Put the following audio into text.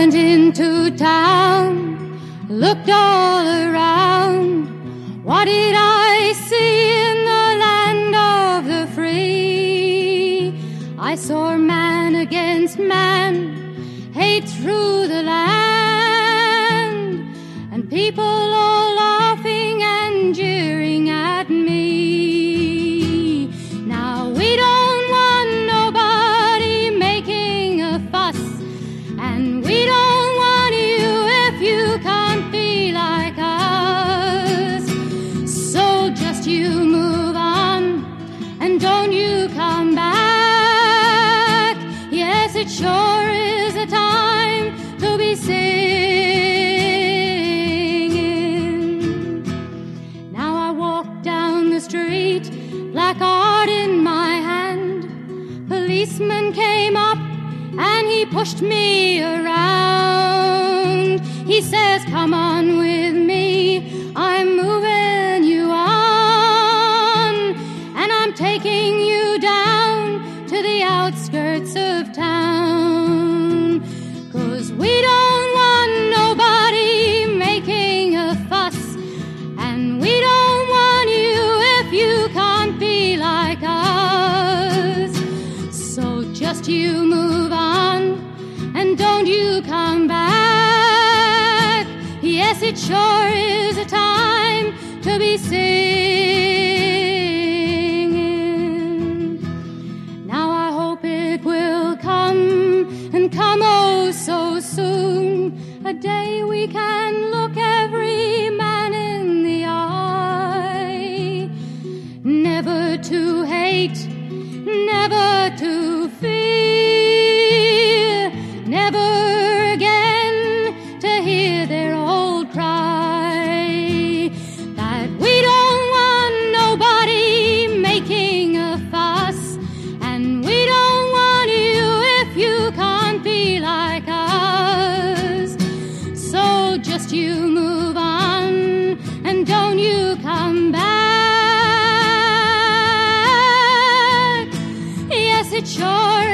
went into town, looked all around. What did I see in the land of the free? I saw man against man, hate through the land, and people all laughing and jeering at me. Now we don't want nobody making a fuss, and we don't want you if you can't be like us. So just you move on, and don't you come back. Yes, it sure is a time to be singing. Now I walk down the street, placard in my hand. Policeman came up and he pushed me around. He says, come on with me, I'm moving you on, and I'm taking you down to the outskirts of town. 'Cause we don't want nobody making a fuss, and we don't want you if you can't be like us. So just you move on, and don't you come back. Yes, it sure is a time to be singing. Now I hope it will come, and come oh so soon, a day we can look every man in the eye. Never to hate, never to fear, never again to hear their old cry, that we don't want nobody making a fuss, and we don't want you if you can't be like us. So just you move on, and don't you come back. Yes, it sure